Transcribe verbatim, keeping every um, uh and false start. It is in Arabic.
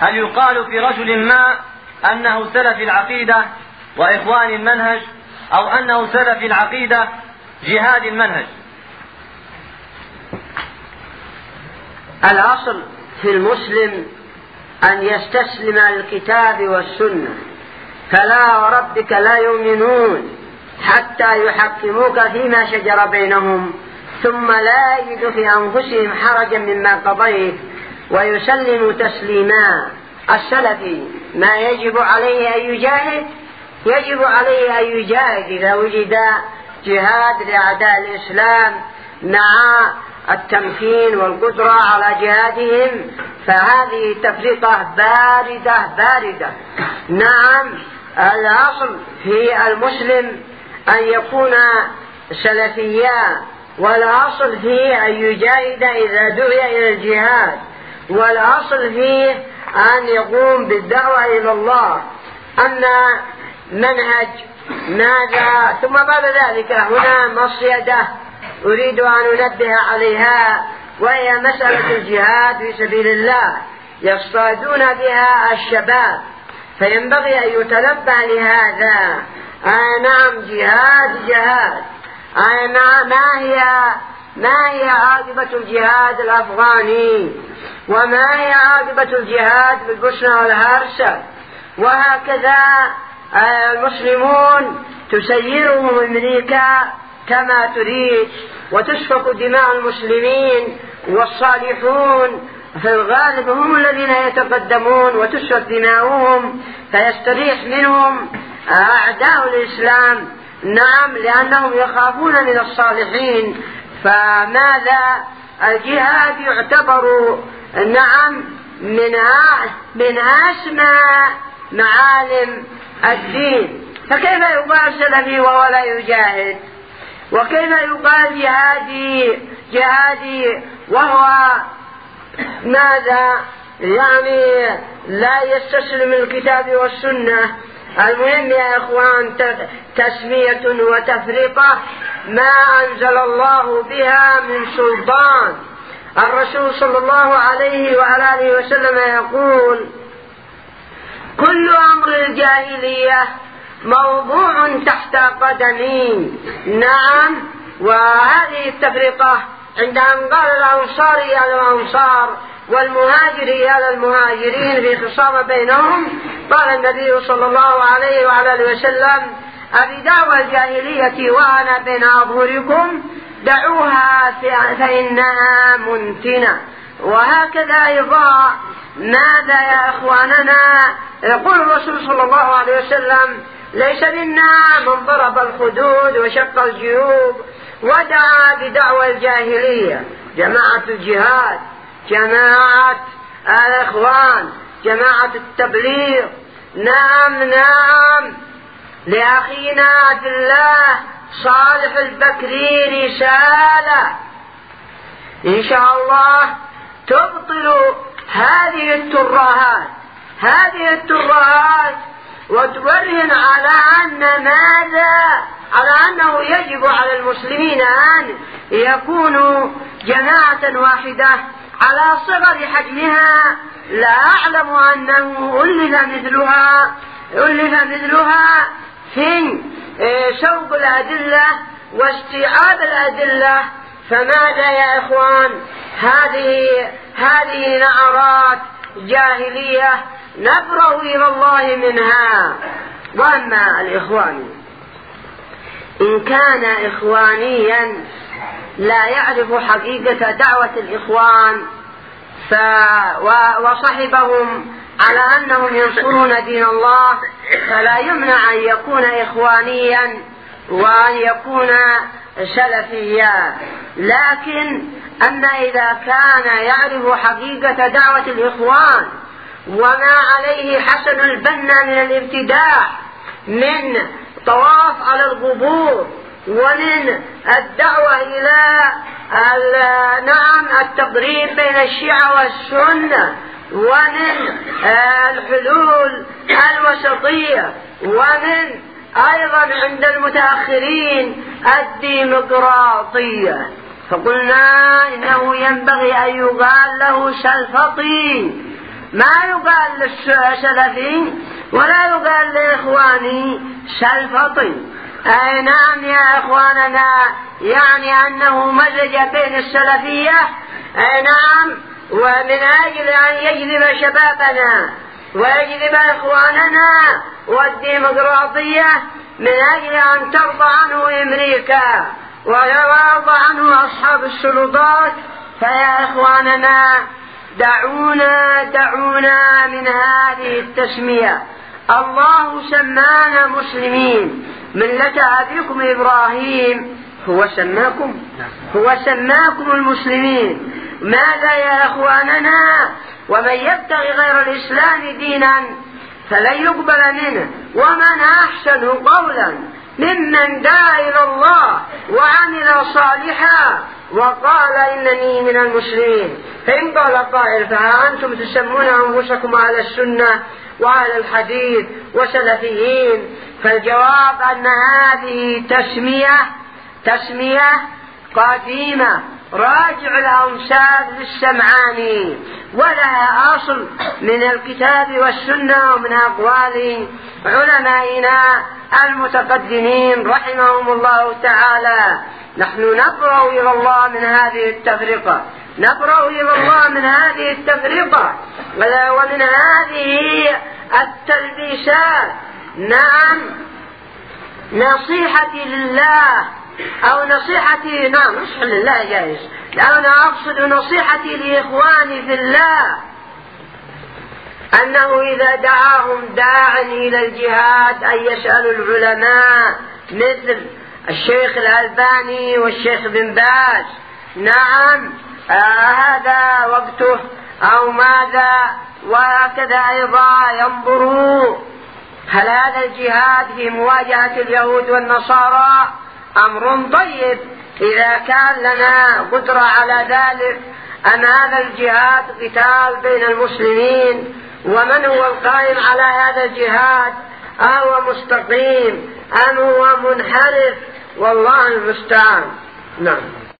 هل يقال في رجل ما أنه سلف العقيدة وإخوان المنهج، أو أنه سلف العقيدة جهاد المنهج؟ الأصل في المسلم أن يستسلم للكتاب والسنة، فلا وربك لا يؤمنون حتى يحكموك فيما شجر بينهم ثم لا يجد في أنفسهم حرجا مما قضيت ويسلموا تسليما. السلفي ما يجب عليه أن يجاهد، يجب عليه أن يجاهد إذا وجد جهاد لأعداء الإسلام مع التمكين والقدرة على جهادهم، فهذه تفرقة باردة باردة. نعم، الأصل في المسلم أن يكون سلفيا، والأصل فيه أن يجاهد إذا دعي إلى الجهاد، والأصل فيه أن يقوم بالدعوة إلى الله. أما منهج ماذا؟ ثم بعد ذلك هنا مصيدة أريد أن أنبه عليها، وهي مسألة الجهاد في سبيل الله يصطادون بها الشباب، فينبغي أن يتنبه لهذا. آه نعم، جهاد جهاد. آه نعم، ما هي ما هي عاقبة الجهاد الأفغاني، وما هي عاقبة الجهاد في البوسنة والهرسك؟ وهكذا آه المسلمون تسيرهم أمريكا كما تريد، وتسفك دماء المسلمين، والصالحون في الغالب هم الذين يتقدمون وتسفك دماؤهم، فيستريح منهم أعداء الإسلام. نعم، لأنهم يخافون من الصالحين. فماذا؟ الجهاد يعتبر نعم من من أسمى معالم الدين، فكيف يقال سلفي وهو لا يجاهد؟ وكيف يقال جهادي جهادي وهو ماذا؟ يعني لا يستسلم الكتاب والسنة. المهم يا إخوان تسمية وتفرقة ما أنزل الله بها من سلطان. الرسول صلى الله عليه وعلى آله وسلم يقول: كل أمر الجاهلية موضوع تحت قدمي. نعم، وهذه التفرقة عند أن قال الأنصاري على الأنصار والمهاجري على المهاجرين في خصام بينهم، قال النبي صلى الله عليه وعلى آله وسلم: أبدعوى الجاهلية وأنا بين أظهركم دعوها فإنها منتنة. وهكذا أيضا ماذا يا إخواننا؟ يقول الرسول صلى الله عليه وسلم: ليس منا من ضرب الخدود وشق الجيوب ودعا بدعوى الجاهلية. جماعة الجهاد، جماعة الإخوان، جماعة التبليغ. نعم نعم، لأخينا في الله صالح البكري رسالة إن شاء الله تبطل هذه الترهات هذه الترهات وتبرهن على أن ماذا؟ على أنه يجب على المسلمين أن يكونوا جماعة واحدة على صغر حجمها. لا أعلم أنه ألف مثلها ألف مثلها في سوق الأدلة واستيعاب الأدلة. فماذا يا إخوان؟ هذه هذه نعرات جاهلية نبرأ إلى الله منها. وأما الإخوان إن كان إخوانيا لا يعرف حقيقة دعوة الإخوان ف... وصحبهم على أنهم ينصرون دين الله، فلا يمنع أن يكون إخوانيا وأن يكون سلفيا. لكن أما إذا كان يعرف حقيقة دعوة الإخوان وما عليه حسن البنا من الابتداع من طواف على القبور ومن الدعوة إلى نعم التقريب بين الشيعة والسنة ومن الحلول الوسطية ومن أيضا عند المتأخرين الديمقراطية، فقلنا إنه ينبغي أن يقال له سلفطي ما يقال للسلفي ولا يقال لإخواني سلفطي. أي نعم يا إخواننا، يعني أنه مزج بين السلفية أي نعم ومن أجل أن يجذب شبابنا ويجذب إخواننا والديمقراطية من أجل أن ترضى عنه أمريكا ويرضى عنه أصحاب السلطات. فيا إخواننا دعونا دعونا من هذه التسمية. الله سمانا مسلمين، ملة أبيكم إبراهيم هو سماكم هو سماكم المسلمين. ماذا يا إخواننا؟ ومن يبتغي غير الإسلام دينا فلن يقبل منه ومن أحسن قولا ممن دعا إلى الله وعمل صالحا وقال إنني من المسلمين. فإن قال قائل فها أنتم تسمون أنفسكم على السنة وعلى الحديث وسلفيين؟ فالجواب أن هذه تسمية تسمية قديمة راجع الأنساب للسمعاني ولها أصل من الكتاب والسنة ومن أقوال علمائنا المتقدمين رحمهم الله تعالى. نحن نبرأ إلى الله من هذه التفرقة نبرأ إلى الله من هذه التفرقة ومن هذه التلبيسات. نعم نصيحتي لله أو نصيحتي نعم نصح لله جائز، أنا أقصد نصيحتي لإخواني في الله أنه إذا دعاهم داع إلى الجهاد أن يسألوا العلماء مثل الشيخ الألباني والشيخ بن باز. نعم آه هذا وقته أو ماذا. وهكذا أيضا ينظروا هل هذا الجهاد في مواجهة اليهود والنصارى أمر طيب إذا كان لنا قدرة على ذلك، أم هذا الجهاد قتال بين المسلمين ومن هو القائم على هذا الجهاد أهو مستقيم أم هو منحرف؟ والله المستعان. نعم.